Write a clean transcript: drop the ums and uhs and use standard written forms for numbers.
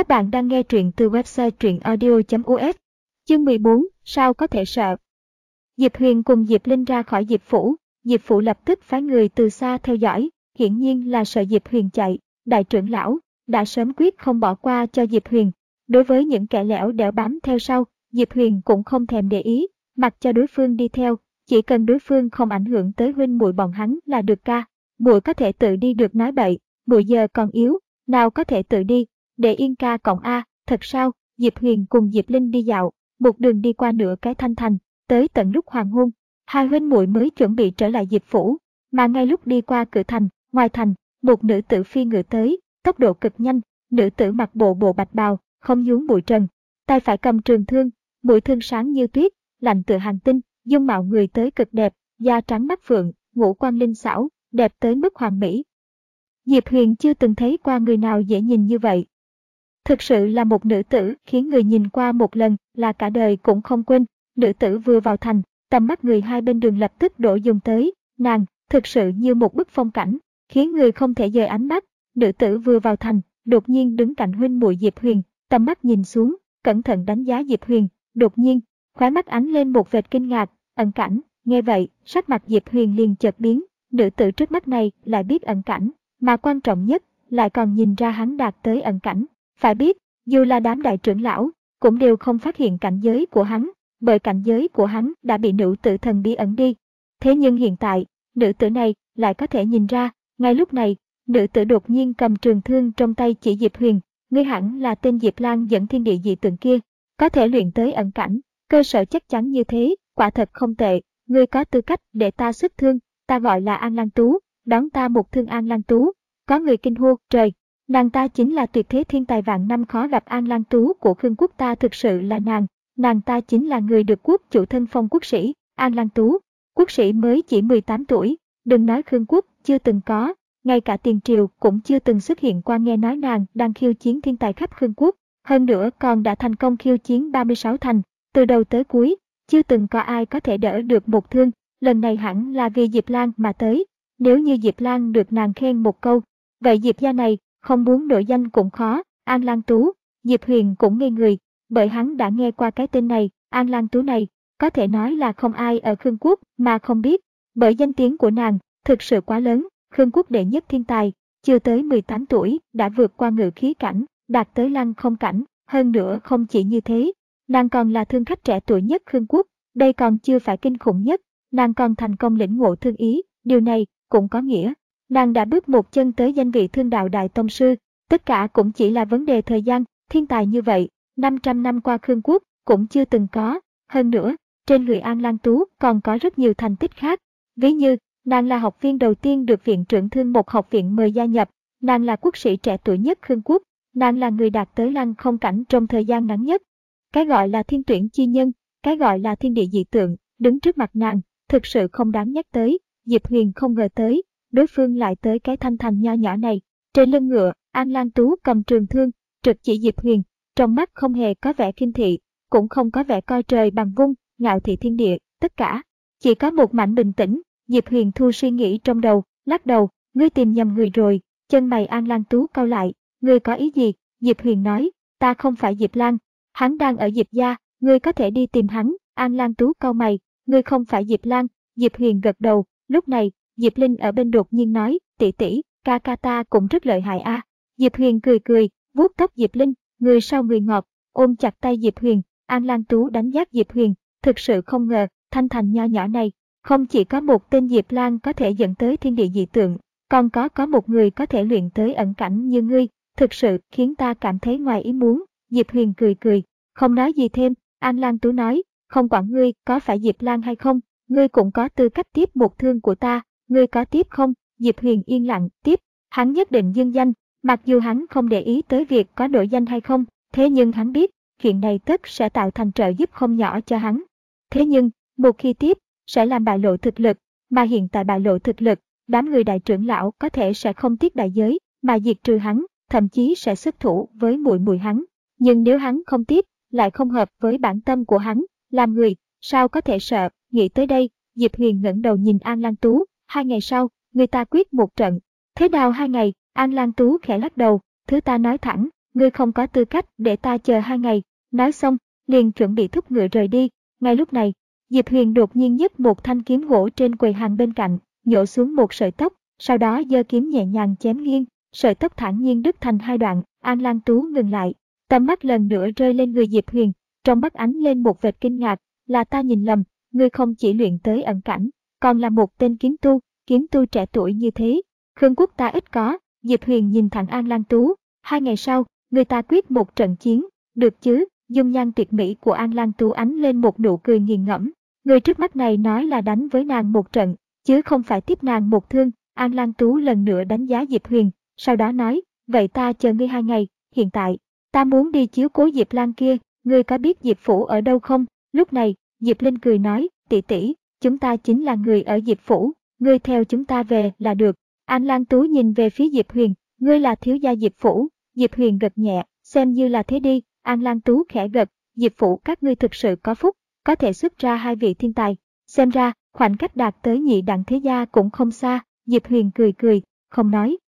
Các bạn đang nghe truyện từ website truyệnaudio.us. Chương 14, sao có thể sợ. Diệp Huyền cùng Diệp Linh ra khỏi Diệp Phủ. Diệp Phủ lập tức phái người từ xa theo dõi, hiển nhiên là sợ Diệp Huyền chạy. Đại trưởng lão đã sớm quyết không bỏ qua cho Diệp Huyền. Đối với những kẻ lẻo đẻo bám theo sau, Diệp Huyền cũng không thèm để ý, mặc cho đối phương đi theo, chỉ cần đối phương không ảnh hưởng tới huynh muội bọn hắn là được ca. Muội có thể tự đi được nói bậy, muội giờ còn yếu, nào có thể tự đi, để yên ca cộng a. Thật sao? Diệp Huyền cùng Diệp Linh đi dạo, một đường đi qua nửa cái Thanh Thành, tới tận lúc hoàng hôn, hai huynh muội mới chuẩn bị trở lại Diệp Phủ, mà ngay lúc đi qua cửa thành, ngoài thành, một nữ tử phi ngựa tới, tốc độ cực nhanh. Nữ tử mặc bộ bạch bào, không nhúng bụi trần, tay phải cầm trường thương, mũi thương sáng như tuyết, lạnh tựa hành tinh, dung mạo người tới cực đẹp, da trắng mắt phượng, ngũ quan linh xảo, đẹp tới mức hoàn mỹ. Diệp Huyền chưa từng thấy qua người nào dễ nhìn như vậy. Thực sự là một nữ tử khiến người nhìn qua một lần là cả đời cũng không quên. Nữ tử vừa vào thành, tầm mắt người hai bên đường lập tức đổ dồn tới, nàng thực sự như một bức phong cảnh, khiến người không thể rời ánh mắt. Nữ tử vừa vào thành, đột nhiên đứng cạnh huynh muội Diệp Huyền, tầm mắt nhìn xuống, cẩn thận đánh giá Diệp Huyền, đột nhiên, khóe mắt ánh lên một vệt kinh ngạc. Ẩn Cảnh. Nghe vậy, sắc mặt Diệp Huyền liền chợt biến, nữ tử trước mắt này lại biết Ẩn Cảnh, mà quan trọng nhất, lại còn nhìn ra hắn đạt tới Ẩn Cảnh. Phải biết, dù là đám đại trưởng lão, cũng đều không phát hiện cảnh giới của hắn, bởi cảnh giới của hắn đã bị nữ tử thần bí ẩn đi. Thế nhưng hiện tại, nữ tử này lại có thể nhìn ra. Ngay lúc này, nữ tử đột nhiên cầm trường thương trong tay chỉ Diệp Huyền, ngươi hẳn là tên Diệp Lan dẫn thiên địa dị tượng kia, có thể luyện tới Ẩn Cảnh, cơ sở chắc chắn như thế, quả thật không tệ, ngươi có tư cách để ta xuất thương, ta gọi là An Lan Tú, đón ta một thương An Lan Tú. Có người kinh hô, trời, nàng ta chính là tuyệt thế thiên tài vạn năm khó gặp An Lan Tú của Khương quốc ta. Thực sự là nàng ta chính là người được quốc chủ thân phong quốc sĩ. An Lan Tú, quốc sĩ mới chỉ 18 tuổi, đừng nói Khương quốc chưa từng có, ngay cả tiền triều cũng chưa từng xuất hiện qua. Nghe nói nàng đang khiêu chiến thiên tài khắp Khương quốc, hơn nữa còn đã thành công khiêu chiến 36 thành, từ đầu tới cuối, chưa từng có ai có thể đỡ được một thương. Lần này hẳn là vì Diệp Lan mà tới, nếu như Diệp Lan được nàng khen một câu, vậy Diệp gia này không muốn nổi danh cũng khó. An Lan Tú. Diệp Huyền cũng ngây người, bởi hắn đã nghe qua cái tên này. An Lan Tú này, có thể nói là không ai ở Khương quốc mà không biết, bởi danh tiếng của nàng thực sự quá lớn. Khương quốc đệ nhất thiên tài, chưa tới 18 tuổi đã vượt qua ngự khí cảnh, đạt tới lăng không cảnh. Hơn nữa không chỉ như thế, nàng còn là thương khách trẻ tuổi nhất Khương quốc. Đây còn chưa phải kinh khủng nhất, nàng còn thành công lĩnh ngộ thương ý. Điều này cũng có nghĩa nàng đã bước một chân tới danh vị thương đạo đại tông sư. Tất cả cũng chỉ là vấn đề thời gian. Thiên tài như vậy, 500 năm qua Khương quốc cũng chưa từng có. Hơn nữa, trên người An Lan Tú còn có rất nhiều thành tích khác. Ví như, nàng là học viên đầu tiên được viện trưởng Thương Một học viện mời gia nhập, nàng là quốc sĩ trẻ tuổi nhất Khương quốc, nàng là người đạt tới lăng không cảnh trong thời gian ngắn nhất. Cái gọi là thiên tuyển chi nhân, cái gọi là thiên địa dị tượng, đứng trước mặt nàng, thực sự không đáng nhắc tới. Diệp Huyền không ngờ tới, đối phương lại tới cái Thanh Thành nho nhỏ này. Trên lưng ngựa, An Lan Tú cầm trường thương, trực chỉ Diệp Huyền, trong mắt không hề có vẻ khinh thị, cũng không có vẻ coi trời bằng vung, ngạo thị thiên địa, tất cả chỉ có một mảnh bình tĩnh. Diệp Huyền thu suy nghĩ trong đầu, lắc đầu, ngươi tìm nhầm người rồi. Chân mày An Lan Tú cau lại, ngươi có ý gì? Diệp Huyền nói, ta không phải Diệp Lan, hắn đang ở Diệp gia, ngươi có thể đi tìm hắn. An Lan Tú cau mày, ngươi không phải Diệp Lan. Diệp Huyền gật đầu. Lúc này, Diệp Linh ở bên đột nhiên nói, tỷ tỷ, ca ca ta cũng rất lợi hại a. Diệp Huyền cười, vuốt tóc Diệp Linh, người sau người ngọt, ôm chặt tay Diệp Huyền. An Lan Tú đánh giá Diệp Huyền, thực sự không ngờ, Thanh Thành nho nhỏ này, không chỉ có một tên Diệp Lan có thể dẫn tới thiên địa dị tượng, còn có một người có thể luyện tới Ẩn Cảnh như ngươi, thực sự khiến ta cảm thấy ngoài ý muốn. Diệp Huyền cười, không nói gì thêm. An Lan Tú nói, không quản ngươi có phải Diệp Lan hay không, ngươi cũng có tư cách tiếp một thương của ta, ngươi có tiếp không? Diệp Huyền yên lặng, tiếp, hắn nhất định dương danh, mặc dù hắn không để ý tới việc có nổi danh hay không, thế nhưng hắn biết, chuyện này tất sẽ tạo thành trợ giúp không nhỏ cho hắn. Thế nhưng, một khi tiếp, sẽ làm bại lộ thực lực, mà hiện tại bại lộ thực lực, đám người đại trưởng lão có thể sẽ không tiếc đại giới, mà diệt trừ hắn, thậm chí sẽ xuất thủ với muội muội hắn. Nhưng nếu hắn không tiếp, lại không hợp với bản tâm của hắn, làm người, sao có thể sợ? Nghĩ tới đây, Diệp Huyền ngẩng đầu nhìn An Lan Tú. 2 ngày sau, người ta quyết một trận. Thế nào 2 ngày? An Lan Tú khẽ lắc đầu, thứ ta nói thẳng, ngươi không có tư cách để ta chờ 2 ngày. Nói xong, liền chuẩn bị thúc ngựa rời đi. Ngay lúc này, Diệp Huyền đột nhiên nhấc một thanh kiếm gỗ trên quầy hàng bên cạnh, nhổ xuống một sợi tóc, sau đó giơ kiếm nhẹ nhàng chém nghiêng, sợi tóc thản nhiên đứt thành 2 đoạn. An Lan Tú ngừng lại, tầm mắt lần nữa rơi lên người Diệp Huyền, trong mắt ánh lên một vệt kinh ngạc, là ta nhìn lầm, ngươi không chỉ luyện tới ẩn cảnh, còn là một tên kiếm tu trẻ tuổi như thế. Khương quốc ta ít có. Diệp Huyền nhìn thẳng An Lan Tú. 2 ngày sau, người ta quyết một trận chiến, được chứ? Dung nhan tuyệt mỹ của An Lan Tú ánh lên một nụ cười nghiền ngẫm. Người trước mắt này nói là đánh với nàng một trận, chứ không phải tiếp nàng một thương. An Lan Tú lần nữa đánh giá Diệp Huyền, sau đó nói, vậy ta chờ ngươi 2 ngày, hiện tại, ta muốn đi chiếu cố Diệp Lan kia, ngươi có biết Diệp phủ ở đâu không? Lúc này, Diệp Linh cười nói, tỷ tỷ, chúng ta chính là người ở Diệp phủ, ngươi theo chúng ta về là được. An Lan Tú nhìn về phía Diệp Huyền, ngươi là thiếu gia Diệp phủ. Diệp Huyền gật nhẹ, xem như là thế đi. An Lan Tú khẽ gật, Diệp phủ các ngươi thực sự có phúc, có thể xuất ra 2 vị thiên tài. Xem ra, khoảnh cách đạt tới nhị đẳng thế gia cũng không xa. Diệp Huyền cười cười, không nói.